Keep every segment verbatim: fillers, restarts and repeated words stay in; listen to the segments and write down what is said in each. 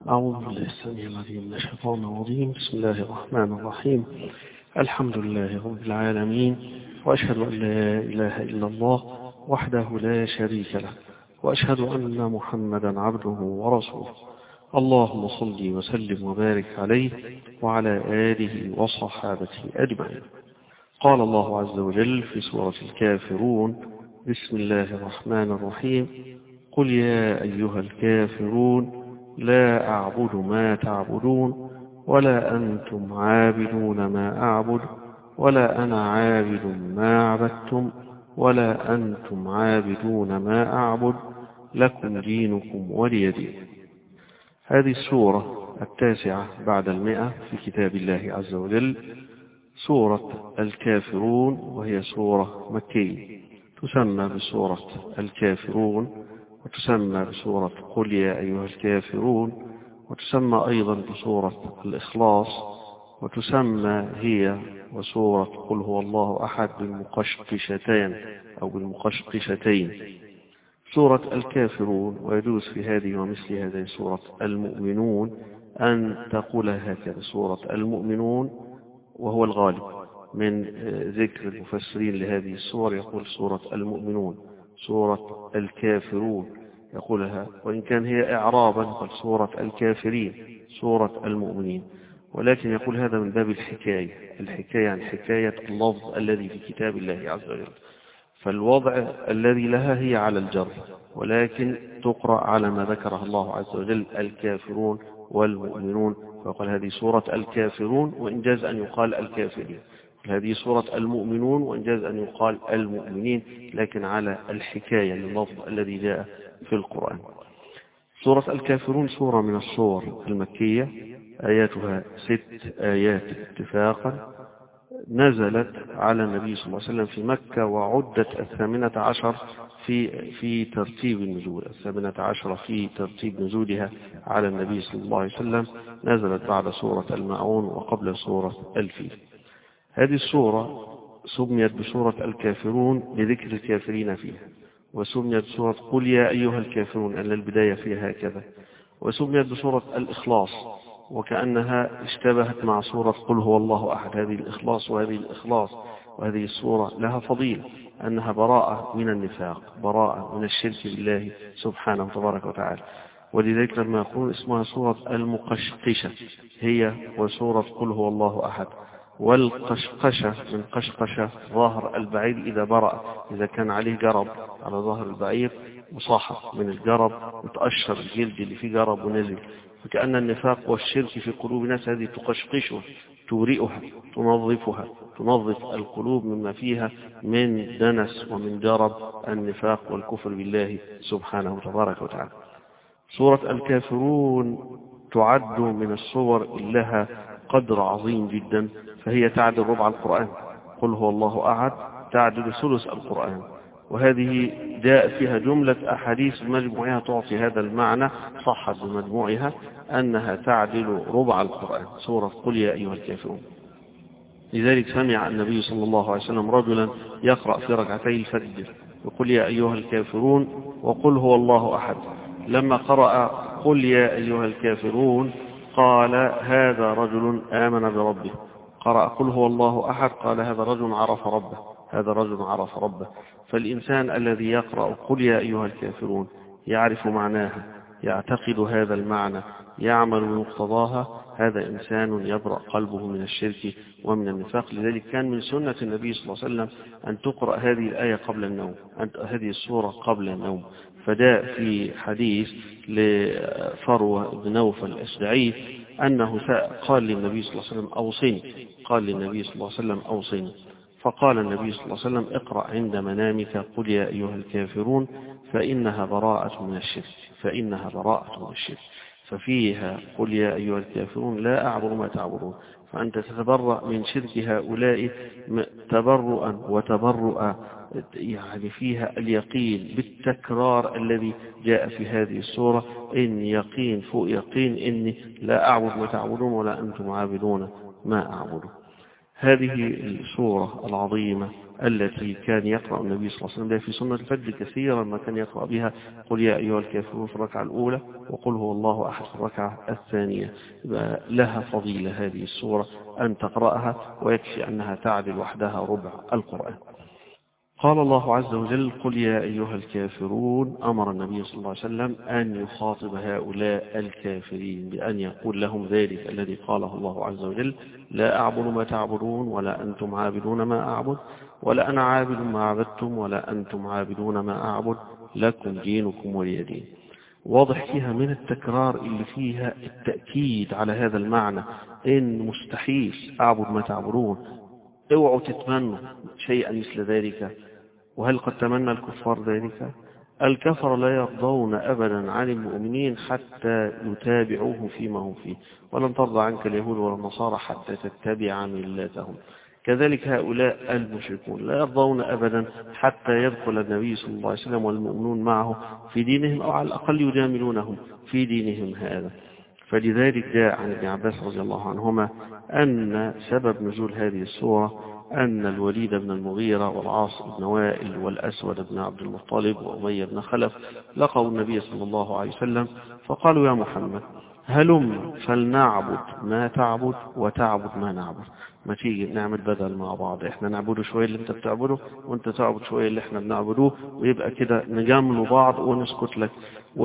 أعوذ بالله السميع العليم من الشيطان الرجيم. بسم الله الرحمن الرحيم. الحمد لله رب العالمين، وأشهد أن لا إله إلا الله وحده لا شريك له، وأشهد أن محمدا عبده ورسوله. اللهم صل وسلم وبارك عليه وعلى آله وصحابته أجمعين. قال الله عز وجل في سورة الكافرون: بسم الله الرحمن الرحيم. قل يا أيها الكافرون لا أعبد ما تعبدون ولا أنتم عابدون ما أعبد ولا أنا عابد ما عبدتم ولا أنتم عابدون ما أعبد لكم دينكم ولي دين. هذه السورة التاسعة بعد المئة في كتاب الله عز وجل، سورة الكافرون، وهي سورة مكية، تسمى بسورة الكافرون، وتسمى بسورة قل يا أيها الكافرون، وتسمى أيضا بسورة الإخلاص، وتسمى هي وسورة قل هو الله أحد بالمقشقشتين أو بالمقشقشتين. سورة الكافرون، ويجوز في هذه ومثل هذه سورة المؤمنون أن تقولها هكذا سورة المؤمنون، وهو الغالب من ذكر المفسرين لهذه السور يقول سورة المؤمنون. سورة الكافرون يقولها، وإن كان هي إعرابا قال سورة الكافرين سورة المؤمنين، ولكن يقول هذا من باب الحكاية الحكاية عن حكاية اللفظ الذي في كتاب الله عز وجل، فالوضع الذي لها هي على الجر، ولكن تقرأ على ما ذكره الله عز وجل الكافرون والمؤمنون، فقال هذه سورة الكافرون وإن جاز أن يقال الكافرين، هذه سورة المؤمنون وإن جاز أن يقال المؤمنين، لكن على الحكاية لللفظ الذي جاء في القرآن. سورة الكافرون سورة من السور المكية، آياتها ست آيات اتفاقا، نزلت على النبي صلى الله عليه وسلم في مكة، وعدت الثامنة عشر في في ترتيب النزول، الثامنة عشر في ترتيب نزولها على النبي صلى الله عليه وسلم، نزلت بعد سورة الماعون وقبل سورة الفيل. هذه السورة سميت بسورة الكافرون لذكر الكافرين فيها، وسميت بسورة قل يا أيها الكافرون أن البداية فيها هكذا، وسميت بسورة الإخلاص وكأنها اشتبهت مع سورة قل هو الله أحد. هذه الإخلاص وهذه الإخلاص وهذه السورة لها فضيلة أنها براءة من النفاق، براءة من الشرك بالله سبحانه تبارك وتعالى، ولذلك لما يقول اسمها سورة المقشقشة هي وسورة قل هو الله أحد. والقشقشة من قشقشة ظاهر البعير إذا برأ، إذا كان عليه جرب على ظاهر البعير وصاحب من الجرب وتأشر الجلد اللي فيه جرب ونزل، فكأن النفاق والشرك في قلوب الناس هذه تقشقشها، تورئها، تنظفها، تنظف القلوب مما فيها من دنس ومن جرب النفاق والكفر بالله سبحانه تبارك وتعالى. سورة الكافرون تعد من الصور لها قدر عظيم جدا، فهي تعدل ربع القرآن. قل هو الله أحد تعدل ثلث القرآن، وهذه جاء فيها جملة أحاديث مجموعها تعطي هذا المعنى، صحت بمجموعها أنها تعدل ربع القرآن سورة قل يا أيها الكافرون. لذلك سمع النبي صلى الله عليه وسلم رجلا يقرأ في ركعتي الفجر وقل يا أيها الكافرون وقل هو الله أحد، لما قرأ قل يا أيها الكافرون قال هذا رجل آمن بربه، قرأ قل هو الله أحد قال هذا رجل عرف ربه، هذا رجل عرف ربه. فالإنسان الذي يقرأ قل يا أيها الكافرون يعرف معناها، يعتقد هذا المعنى، يعمل بمقتضاها، هذا إنسان يبرأ قلبه من الشرك ومن النفاق. لذلك كان من سنة النبي صلى الله عليه وسلم أن تقرأ هذه الآية قبل النوم، هذه السورة قبل النوم. فجاء في حديث لفروة بن نوفل الأشجعي أنه قال للنبي صلى الله عليه وسلم أوصني، قال للنبي صلى الله عليه وسلم أوصني، فقال النبي صلى الله عليه وسلم اقرأ عند منامك قل يا أيها الكافرون فإنها براءة من الشرك، فإنها براءة من الشرك، ففيها قل يا أيها الكافرون لا أعبد ما تعبدون، فأنت تتبرأ من شرك هؤلاء تبرؤا وتبرؤا، يعني فيها اليقين بالتكرار الذي جاء في هذه السورة، إن يقين فوق يقين إني لا أعبد ما تعبدون ولا أنتم عابدون ما أعبد. هذه السورة العظيمة التي كان يقرأ النبي صلى الله عليه وسلم في سنة الفجر كثيرا ما كان يقرأ بها قل يا أيها الكافرون في الركعة الأولى وقل هو الله أحد في الركعة الثانية. لها فضيلة هذه السورة أن تقرأها، ويكفي أنها تعدل وحدها ربع القرآن. قال الله عز وجل قل يا أيها الكافرون. أمر النبي صلى الله عليه وسلم أن يخاطب هؤلاء الكافرين بأن يقول لهم ذلك الذي قاله الله عز وجل لا أعبد ما تعبدون ولا أنتم عابدون ما أعبد ولا أنا عابد ما عبدتم ولا أنتم عابدون ما أعبد لكم دينكم ولي دين. واضح فيها من التكرار اللي فيها التأكيد على هذا المعنى، إن مستحيل أعبد ما تعبدون، اوعوا تتمنوا شيئا مثل ذلك. وهل قد تمنى الكفار ذلك؟ الكفر لا يرضون أبدا عن المؤمنين حتى يتابعوه فيما هم فيه، ولن ترضى عنك اليهود ولا النصارى حتى تتبع ملتهم. كذلك هؤلاء المشركون لا يرضون أبدا حتى يدخل النبي صلى الله عليه وسلم والمؤمنون معه في دينهم، أو على الأقل يجاملونهم في دينهم هذا. فلذلك جاء عن ابن عباس رضي الله عنهما أن سبب نزول هذه السورة أن الوليد بن المغيرة والعاص بن وائل والأسود بن عبد المطلب وأمية بن خلف لقوا النبي صلى الله عليه وسلم فقالوا يا محمد هلم فلنعبد ما تعبد وتعبد ما نعبد، ما تيجي نعمل بدل مع بعض، احنا نعبده شوية اللي انت بتعبده وانت تعبد شوية اللي احنا بنعبده، ويبقى كده نجاملوا بعض ونسكت لك.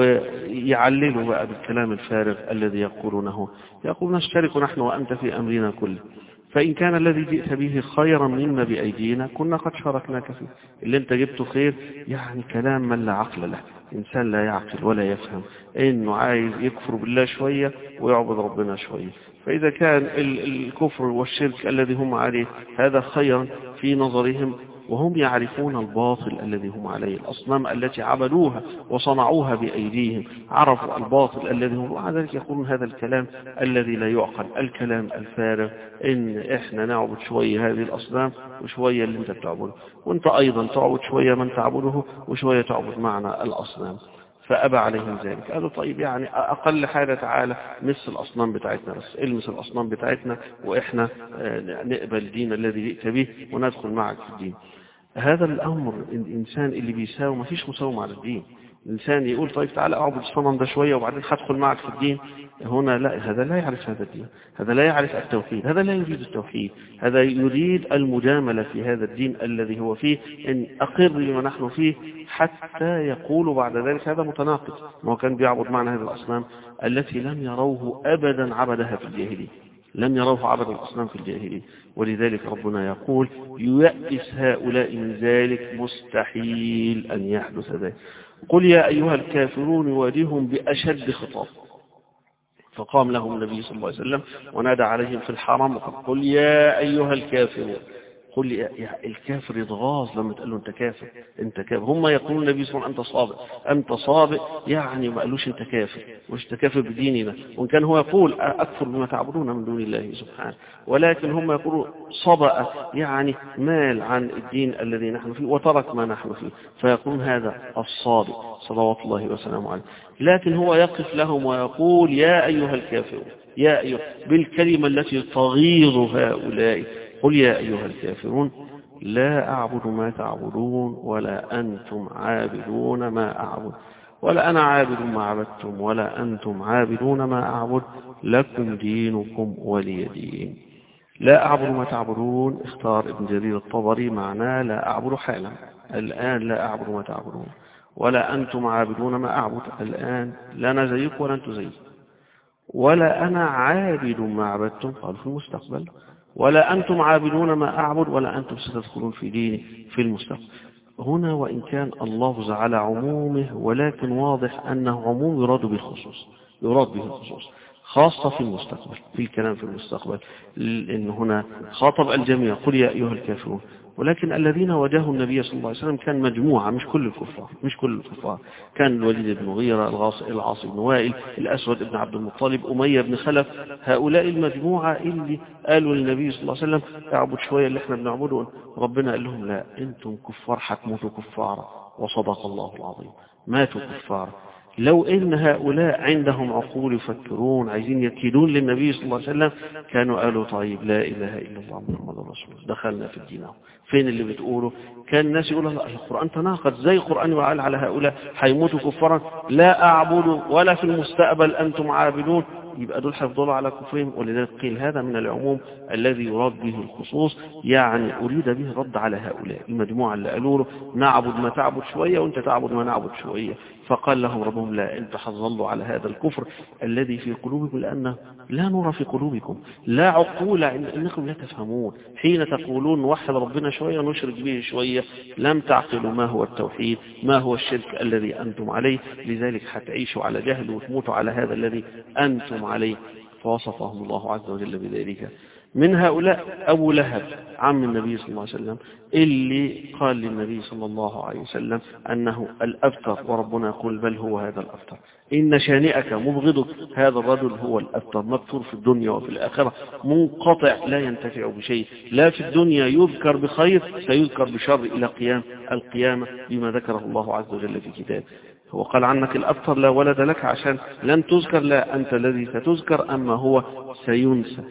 ويعللوا بقى بالكلام الفارغ الذي يقولونه، يقول نشترك نحن وأنت في أمرنا كله، فإن كان الذي جئت به خيرا مما بأيدينا كنا قد شاركناك فيه. اللي انت جبته خير، يعني كلام من لا عقل له، إنسان لا يعقل ولا يفهم، إنه عايز يكفر بالله شوية ويعبد ربنا شوية. فإذا كان الكفر والشرك الذي هم عليه هذا خيرا في نظرهم، وهم يعرفون الباطل الذي هم عليه، الأصنام التي عبدوها وصنعوها بأيديهم عرفوا الباطل الذي هم، ومع ذلك يقولون هذا الكلام الذي لا يعقل، الكلام الفارغ، إن إحنا نعبد شوية هذه الأصنام وشوية اللي انت بتعبده، وانت أيضا تعبد شوية من تعبده وشوية تعبد معنا الأصنام. فأبى عليهم ذلك. قالوا طيب يعني أقل حاجة تعالى مس الأصنام بتاعتنا، بس المس الأصنام بتاعتنا وإحنا نقبل الدين الذي جئت به وندخل معك في الدين. هذا الأمر الإنسان اللي بيساوي ما فيش مساومة على الدين. الإنسان يقول طيب تعالى أعبد الصنم ده شوية وبعدين هدخل معك في الدين، هنا لا، هذا لا يعرف هذا الدين، هذا لا يعرف التوحيد، هذا لا يريد التوحيد، هذا يريد المجاملة في هذا الدين الذي هو فيه، إن أقر بما نحن فيه حتى يقول بعد ذلك هذا متناقض، ما هو كان بيعبد معنا هذه الأصنام التي لم يروه أبدا عبدها في الجاهلية، لم يروه عبد الأصنام في الجاهلية. ولذلك ربنا يقول ييأس هؤلاء من ذلك، مستحيل أن يحدث ذلك. قل يا أيها الكافرون يواجههم بأشد خطاب، فقام لهم النبي صلى الله عليه وسلم ونادى عليهم في الحرم قل يا أيها الكافرون. قل يا الكافر يتغاظ لما تقول له انت كافر، انت كافر. هم يقولون النبي صلى الله عليه وسلم انت صابئ، انت صابئ، يعني ما قالوش انت كافر، مش تكافر بديننا، وان كان هو يقول اكفر بما تعبدون من دون الله سبحانه، ولكن هم يقولون صبأ، يعني مال عن الدين الذي نحن فيه وترك ما نحن فيه، فيقولون هذا الصابئ صلوات الله وسلامه عليه. لكن هو يقف لهم ويقول يا أيها الكافرون، يا أيها، بالكلمة التي تغيظ هؤلاء. قل يا أيها الكافرون لا أعبد ما تعبدون ولا أنتم عابدون ما أعبد ولا أنا عابد ما عبدتم ولا أنتم عابدون ما أعبد لكم دينكم ولي دين. لا أعبد ما تعبدون اختار ابن جرير الطبري معناه لا أعبد حالا، الآن لا أعبد ما تعبدون، ولا أنتم عابدون ما أعبد، الآن لا أنا زيك ولا أنتم زيك، ولا أنا عابد ما عبدتم، قال في المستقبل، ولا أنتم عابدون ما أعبد ولا أنتم ستدخلون في ديني في المستقبل. هنا وإن كان اللفظ على عمومه، ولكن واضح أنه عموم يراد به الخصوص، يراد به الخصوص خاصة في المستقبل، في الكلام في المستقبل، لأن هنا خاطب الجميع قل يا أيها الكافرون. ولكن الذين واجهوا النبي صلى الله عليه وسلم كان مجموعة، مش كل الكفار، مش كل الكفار، كان الوليد بن مغيرة، العاص بن وائل، الأسود بن عبد المطلب، أمية بن خلف، هؤلاء المجموعة اللي قالوا للنبي صلى الله عليه وسلم اعبد شوية اللي احنا بنعبده، ربنا قال لهم لا، انتم كفار حتموتوا كفارا، وصدق الله العظيم، ماتوا كفارا. لو إن هؤلاء عندهم عقول يفكرون عايزين يكيدون للنبي صلى الله عليه وسلم كانوا قالوا طيب لا إله إلا الله محمد رسول الله دخلنا في الدين. فين اللي بتقوله؟ كان الناس يقولوا لا القرآن تناقض، زي القرآن وقال على هؤلاء هيموتوا كفارا لا أعبد ولا في المستقبل أنتم عابدون، يبقى دول هيفضلوا على كفرهم. ولذلك قيل هذا من العموم الذي يراد به الخصوص، يعني أريد به الرد على هؤلاء المجموعة اللي قالوا له نعبد ما تعبد شوية وانت تعبد ما نعبد شوية. فقال لهم ربهم لا، انت حظلوا على هذا الكفر الذي في قلوبكم لأنه لا نور في قلوبكم، لا عقول، انكم لا تفهمون. حين تقولون نوحد ربنا شوية ونشرك به شوية لم تعقلوا ما هو التوحيد، ما هو الشرك الذي أنتم عليه، لذلك هتعيشوا على جهل وتموتوا على هذا الذي أنتم عليه. فوصفهم الله عز وجل بذلك. من هؤلاء أبو لهب عم النبي صلى الله عليه وسلم اللي قال للنبي صلى الله عليه وسلم أنه الأبتر، وربنا يقول بل هو هذا الأبتر، إن شانئك مبغضك، هذا الرجل هو الأبتر، مبتور في الدنيا وفي الآخرة، منقطع لا ينتفع بشيء، لا في الدنيا يذكر بخير سيذكر بشر إلى قيام القيامة بما ذكره الله عز وجل في كتابه. هو قال عنك الأبتر لا ولد لك عشان لن تذكر، لا أنت الذي ستذكر، أما هو سينسى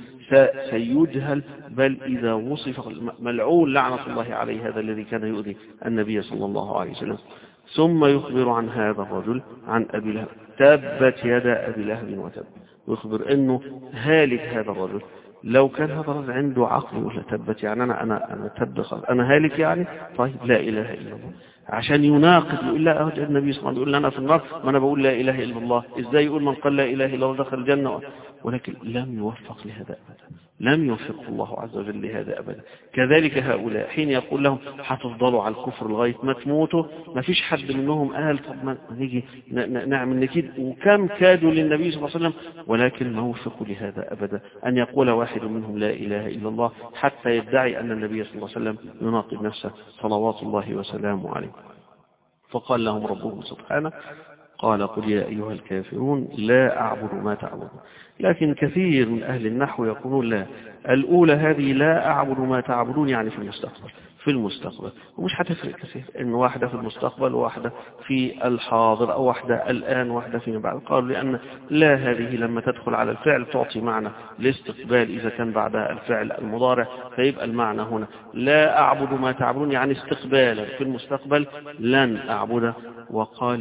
سيجهل، بل إذا وصف ملعون لعنة الله عليه هذا الذي كان يؤذي النبي صلى الله عليه وسلم. ثم يخبر عن هذا الرجل عن أبي لهب تبت يدا أبي لهب وتب، ويخبر أنه هالك هذا الرجل. لو كان هذا الرجل عنده عقل ولا تبت يعني أنا أنا أنا تب أنا هالك يعني طيب لا إله إلا الله، عشان يناقض يقول لا أهد النبي صلى الله عليه وسلم يقول لنا في النار ما أنا بقول لا إله إلا الله، إزاي يقول من قال لا إله إلا الله دخل الجنة؟ ولكن لم يوفق لهذا أبدا، لم يوفق الله عز وجل لهذا أبدا. كذلك هؤلاء حين يقول لهم هتفضلوا على الكفر لغاية ما تموتوا، ما فيش حد منهم قال طب ما نيجي نعمل نكيد، وكم كادوا للنبي صلى الله عليه وسلم ولكن ما وفقوا لهذا أبدا، أن يقول واحد منهم لا إله إلا الله حتى يدعي أن النبي صلى الله عليه وسلم يناقض نفسه صلوات الله وسلامه عليه. فقال لهم ربهم سبحانه قال قل يا أيها الكافرون لا أعبد ما تعبدون. لكن كثير من أهل النحو يقولون لا، الأولى هذه لا أعبد ما تعبدون يعني في المستقبل، في المستقبل، ومش هتفرق كثير إن واحدة في المستقبل وواحدة في الحاضر أو واحدة الآن واحدة فيما بعد. قالوا لأن لا هذه لما تدخل على الفعل تعطي معنى الاستقبال، إذا كان بعدها الفعل المضارع فيبقى المعنى هنا لا أعبد ما تعبدون يعني استقبالا في المستقبل لن أعبد. وقال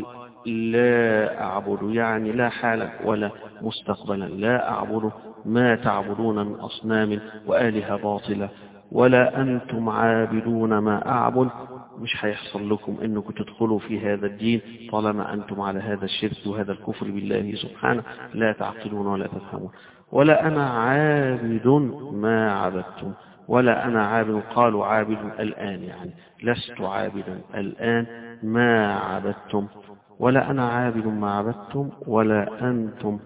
لا أعبد يعني لا حالا ولا مستقبلا، لا أعبد ما تعبدون من أصنام وآلهة باطلة ولا أنتم عابدون ما أعبد. مش هيحصل لكم أنكم تدخلوا في هذا الدين طالما أنتم على هذا الشرك وهذا الكفر بالله سبحانه، لا تعقلون ولا تفهمون. ولا أنا عابد ما عبدتم، ولا أنا عابد، قالوا عابد الآن يعني لست عابدا الآن ما عبدتم، ولا أنا عابد ما عبدتم ولا أنتم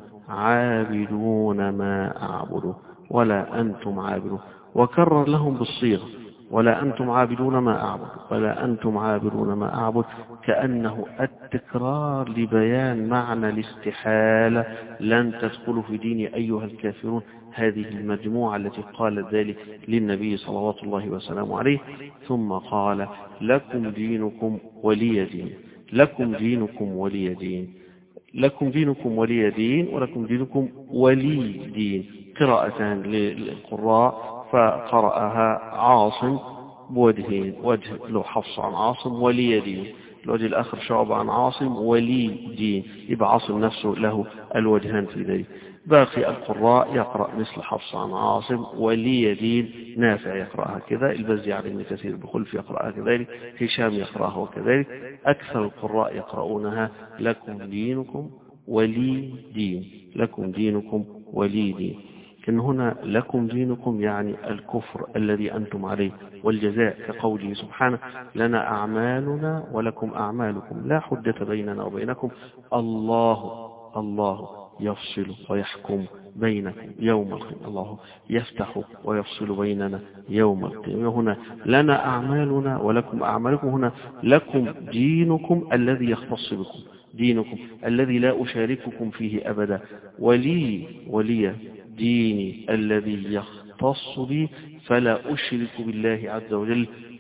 عابدون ما أعبد، ولا أنتم عابدون. وكرر لهم بالصيغة ولا أنتم عابدون ما أعبد ولا أنتم عابدون ما أعبد، كأنه التكرار لبيان معنى الاستحالة، لن تدخلوا في ديني أيها الكافرون. هذه المجموعة التي قالت ذلك للنبي صلوات الله وسلامه عليه. ثم قال لكم دينكم ولي دين، لكم دينكم ولي دين، لكم دينكم ولي دين ولكم دينكم ولي دين، قراءتان للقراء، فقرأها عاصم بوجهين، وجه له حفص عن عاصم ولي دين، الوجه الآخر شعب عن عاصم ولي دين، يبقى عاصم نفسه له الوجهان في ذلك. باقي القراء يقرأ مثل حفص عن عاصم ولي دين، نافع يقرأها كذا، البزي على ابن كثير بخلف يقرأها كذلك، هشام يقرأها وكذلك، أكثر القراء يقرؤونها لكم دينكم ولي دين، لكم دينكم ولي دين. إن هنا لكم دينكم يعني الكفر الذي أنتم عليه والجزاء، كقوله سبحانه لنا أعمالنا ولكم أعمالكم لا حجة بيننا وبينكم الله الله يفصل ويحكم بينكم يوم القيامة، الله يفتح ويفصل بيننا يوم القيامة. هنا لنا أعمالنا ولكم أعمالكم، هنا لكم دينكم الذي يختص بكم، دينكم الذي لا أشارككم فيه أبدا، ولي ولي ديني الذي يختص بي فلا أشرك بالله عز وجل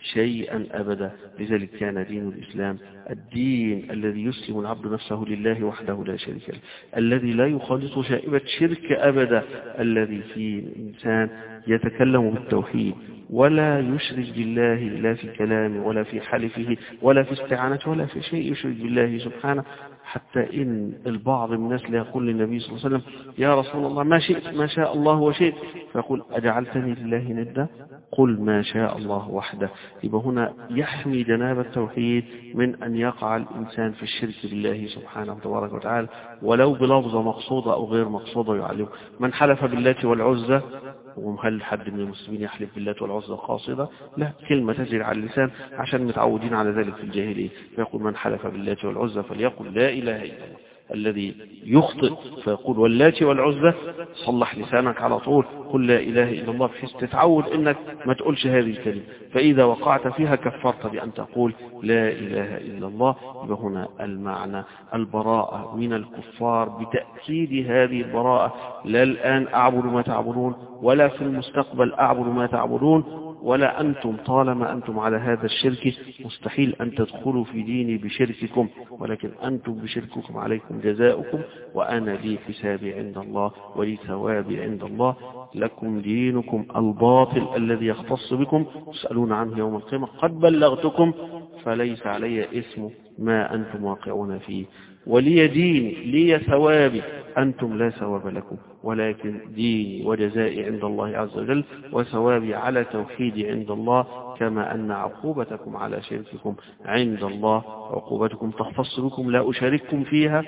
شيئا أبدا. لذلك كان دين الإسلام الدين الذي يسلم العبد نفسه لله وحده لا شريك له، الذي لا يخالط شائبة شرك أبدا، الذي فيه الإنسان يتكلم بالتوحيد ولا يشرك بالله لا في كلامه ولا في حلفه ولا في استعانته ولا في شيء يشرك بالله سبحانه. حتى إن البعض من الناس لا يقول للنبي صلى الله عليه وسلم يا رسول الله ما شئت ما شاء الله وشئت، فيقول أجعلتني لله ندا؟ قل ما شاء الله وحده. يبقى هنا يحمي جناب التوحيد من أن يقع الإنسان في الشرك بالله سبحانه تبارك وتعالى ولو بلفظة مقصودة أو غير مقصودة يعلم. من حلف بالله والعزى، وهل حد من المسلمين يحلف بالله والعزى قاصدة؟ لا، كلمة تجري على اللسان عشان متعودين على ذلك في الجاهلية. فيقول من حلف بالله والعزى فليقل لا إله إلا الله. الذي يخطئ فيقول واللات والعزى، صلح لسانك على طول، قل لا إله إلا الله، بحيث تتعود إنك ما تقولش هذه الكلمة. فإذا وقعت فيها كفرت بأن تقول لا إله إلا الله. يبقى هنا المعنى البراءة من الكفار بتأكيد هذه البراءة. لا الآن أعبد ما تعبدون ولا في المستقبل أعبد ما تعبدون ولا أنتم طالما أنتم على هذا الشرك مستحيل أن تدخلوا في ديني بشرككم، ولكن أنتم بشرككم عليكم جزاؤكم وأنا لي حسابي عند الله ولي ثوابي عند الله. لكم دينكم الباطل الذي يختص بكم تسألون عنه يوم القيامة. قد بلغتكم فليس علي اسم ما أنتم واقعون فيه، ولي ديني لي ثوابي، أنتم لا ثواب لكم، ولكن ديني وجزائي عند الله عز وجل وثوابي على توحيدي عند الله، كما أن عقوبتكم على شرككم عند الله عقوبتكم تختص بكم لا أشارككم فيها،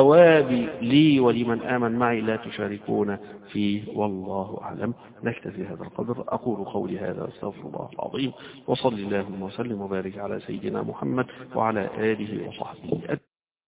ثوابي لي ولمن آمن معي لا تشاركون فيه. والله أعلم. نكتفي هذا القدر. أقول قولي هذا أستغفر الله العظيم، وصلي اللهم وسلم وبارك على سيدنا محمد وعلى آله وصحبه.